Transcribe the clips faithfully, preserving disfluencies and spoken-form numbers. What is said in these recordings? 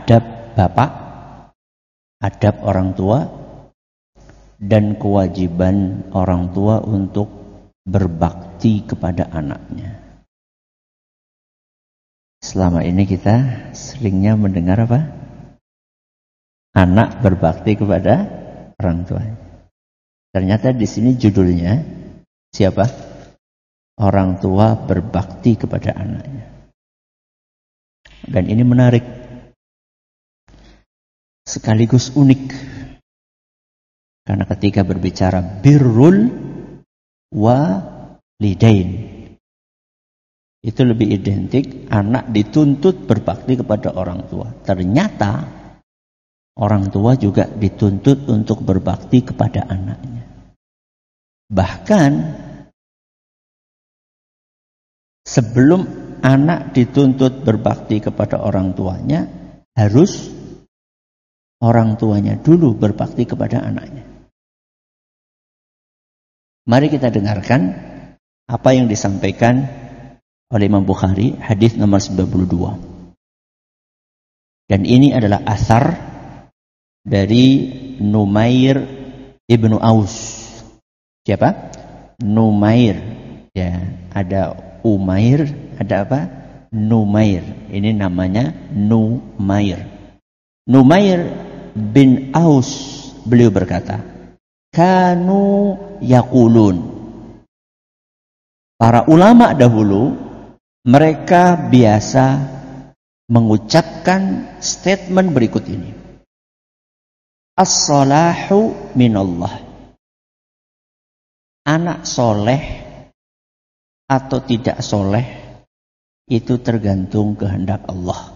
adab bapak, adab orang tua, dan kewajiban orang tua untuk berbakti kepada anaknya. Selama ini kita seringnya mendengar apa? Anak berbakti kepada orang tua. Ternyata di sini judulnya siapa? Orang tua berbakti kepada anaknya. Dan ini menarik. Sekaligus unik. Karena ketika berbicara birrul walidain, itu lebih identik anak dituntut berbakti kepada orang tua. Ternyata orang tua juga dituntut untuk berbakti kepada anaknya. Bahkan sebelum anak dituntut berbakti kepada orang tuanya, harus orang tuanya dulu berbakti kepada anaknya. Mari kita dengarkan apa yang disampaikan oleh Imam Bukhari, hadis nomor sembilan puluh dua. Dan ini adalah athar dari Numair ibnu Aus. Siapa? Numair. Ya, ada Umair, ada apa? Numair. Ini namanya Numair. Numair bin Aus, beliau berkata, kanu yaqulun. Para ulama dahulu, mereka biasa mengucapkan statement berikut ini. As-salahu minallah. Anak soleh atau tidak soleh itu tergantung kehendak Allah.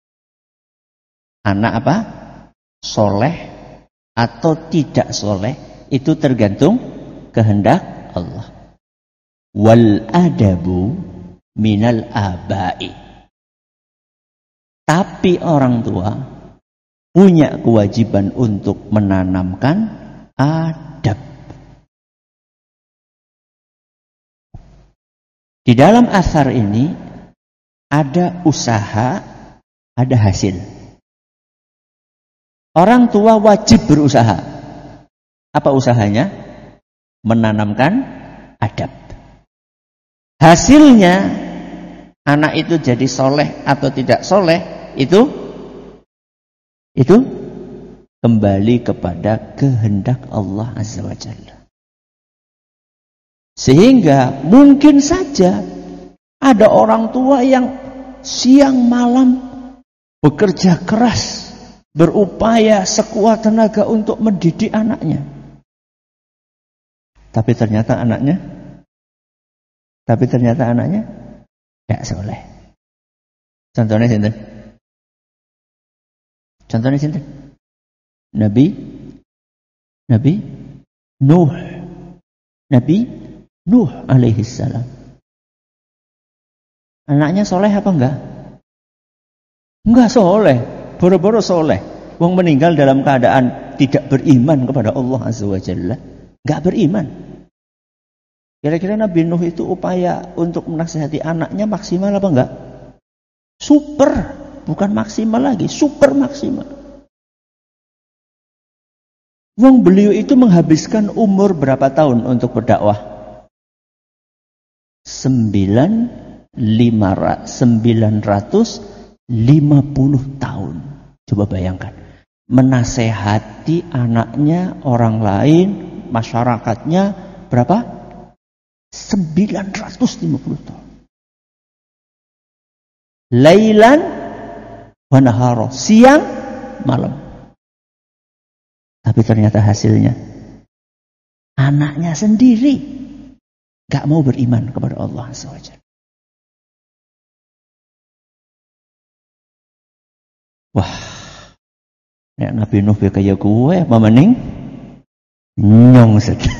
Anak apa? Soleh atau tidak soleh itu tergantung kehendak Allah. Wal adabu minal abai. Tapi orang tua punya kewajiban untuk menanamkan adab. Di dalam asar ini ada usaha, ada hasil. Orang tua wajib berusaha. Apa usahanya? Menanamkan adab. Hasilnya anak itu jadi soleh atau tidak soleh, itu itu kembali kepada kehendak Allah Azza wa Jalla. Sehingga mungkin saja ada orang tua yang siang malam bekerja keras, berupaya sekuat tenaga untuk mendidik anaknya. Tapi ternyata anaknya Tapi ternyata anaknya tidak soleh. Contohnya sinten? Contohnya sinten? Nabi Nabi Nuh. Nabi Nuh alaihi salam. Anaknya soleh apa enggak? Enggak soleh. Boro-boro soleh. Wong meninggal dalam keadaan tidak beriman kepada Allah Azza wa Jalla. Enggak beriman. Kira-kira Nabi Nuh itu upaya untuk menasihati anaknya maksimal apa enggak? Super, bukan maksimal lagi, super maksimal. Wong beliau itu menghabiskan umur berapa tahun untuk berdakwah? sembilan ratus lima puluh tahun. Coba bayangkan. Menasehati anaknya, orang lain, masyarakatnya berapa? sembilan ratus lima puluh tahun. Lailan wa nahara, siang malam. Tapi ternyata hasilnya anaknya sendiri gak mau beriman kepada Allah Azza wa Jalla. Wah, nek Nabi Nuh kaya gue apa mending nyong saja.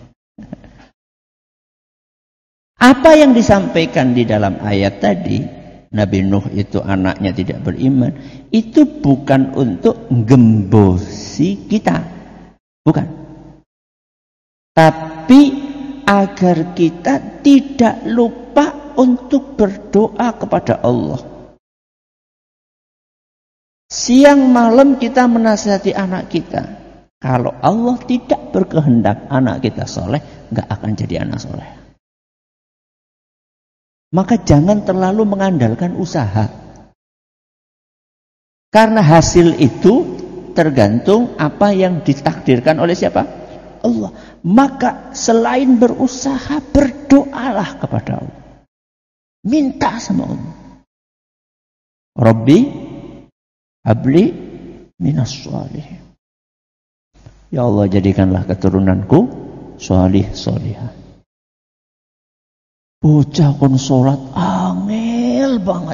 Apa yang disampaikan di dalam ayat tadi, Nabi Nuh itu anaknya tidak beriman, itu bukan untuk gembosi kita. Bukan. Tapi agar kita tidak lupa untuk berdoa kepada Allah. Siang malam kita menasihati anak kita. Kalau Allah tidak berkehendak anak kita soleh, nggak akan jadi anak soleh. Maka jangan terlalu mengandalkan usaha. Karena hasil itu tergantung apa yang ditakdirkan oleh siapa? Allah. Maka selain berusaha, berdoalah kepada Allah. Minta sama Allah. Rabbi habli minas sholihin. Ya Allah, jadikanlah keturunanku sholih sholihah. Bocah kon salat angel banget.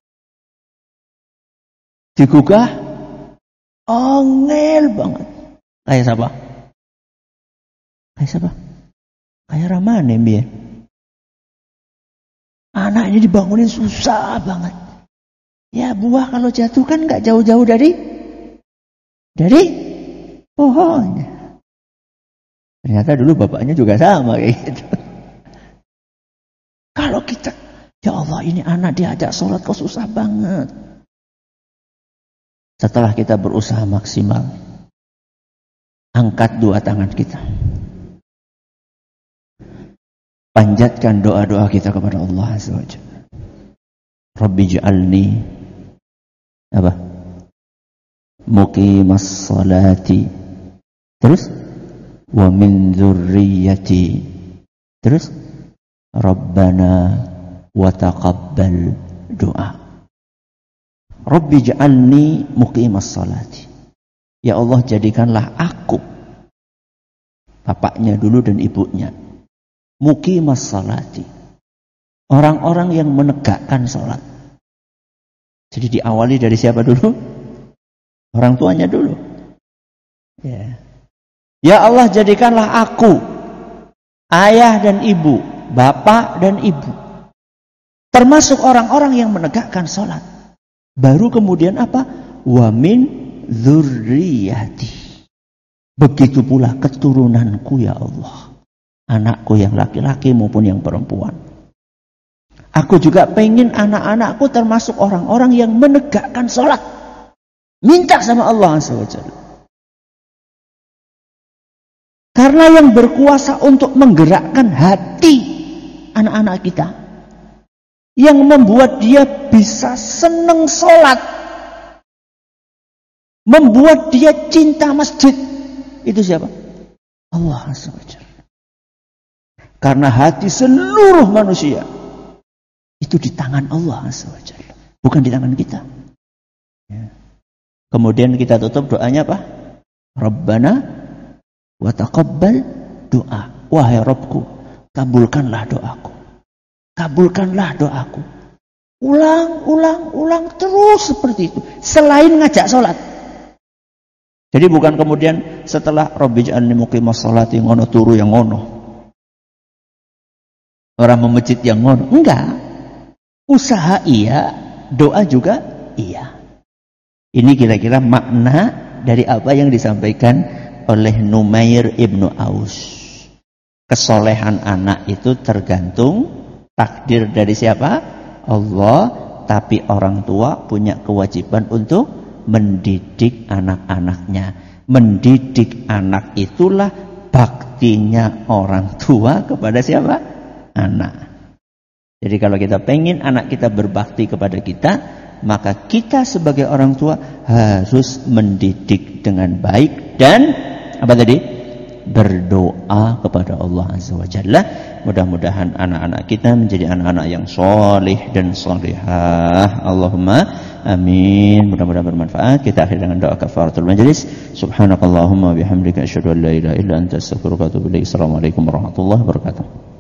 Digugah angel banget. Kayak siapa? Kayak siapa? Kayak Ramane biar. Anaknya dibangunin susah banget. Ya buah kalau jatuh kan nggak jauh-jauh dari dari pohonnya. Ternyata dulu bapaknya juga sama kayak gitu. Kalau kita, ya Allah ini anak diajak sholat kok susah banget. Setelah kita berusaha maksimal, angkat dua tangan kita. Panjatkan doa-doa kita kepada Allah Azza wa Jalla. Rabbi ja'alni apa? Muqimas salati. Terus wa min dzurriyyati. Terus Rabbana wa taqabbal doa. Rabbi ja'alni muqimas salati. Ya Allah, jadikanlah aku, bapaknya dulu dan ibunya, muqimas salati, orang-orang yang menegakkan salat. Jadi diawali dari siapa dulu? Orang tuanya dulu. Ya. Ya Allah, jadikanlah aku, ayah dan ibu, bapak dan ibu, termasuk orang-orang yang menegakkan salat. Baru kemudian apa? Wa min dzurriyyati. Begitu pula keturunanku ya Allah. Anakku yang laki-laki maupun yang perempuan. Aku juga pengen anak-anakku termasuk orang-orang yang menegakkan salat. Minta sama Allah Azza wa Jalla. Karena yang berkuasa untuk menggerakkan hati anak-anak kita, yang membuat dia bisa senang salat, membuat dia cinta masjid, itu siapa? Allah Azza wa Jalla. Karena hati seluruh manusia itu di tangan Allah Azza wa Jalla, bukan di tangan kita. Ya. Kemudian kita tutup doanya apa? Rabbana wa taqabbal doa. Wahai Rabbku, kabulkanlah doaku. Kabulkanlah doaku. Ulang, ulang, ulang terus seperti itu. Selain ngajak sholat. Jadi bukan kemudian setelah Rabbi ja'alni muqimas sholati ngono turu yang ngono. Orang memejit yang ngono. Enggak. Usaha iya, doa juga iya. Ini kira-kira makna dari apa yang disampaikan oleh Numair ibnu Aus. Kesolehan anak itu tergantung takdir dari siapa? Allah. Tapi orang tua punya kewajiban untuk mendidik anak-anaknya. Mendidik anak itulah baktinya orang tua kepada siapa? Anak. Jadi kalau kita pengen anak kita berbakti kepada kita, maka kita sebagai orang tua harus mendidik dengan baik dan apa tadi? Berdoa kepada Allah Azza wa Jalla. Mudah-mudahan anak-anak kita menjadi anak-anak yang soleh dan solehah. Allahumma amin. Mudah-mudahan bermanfaat. Kita akhiri dengan doa kafaratul majlis. Subhanakallahumma bihamdika asyhadu an la ilaha illa anta astaghfiruka wa atubu ilaik. Assalamualaikum warahmatullahi wabarakatuh.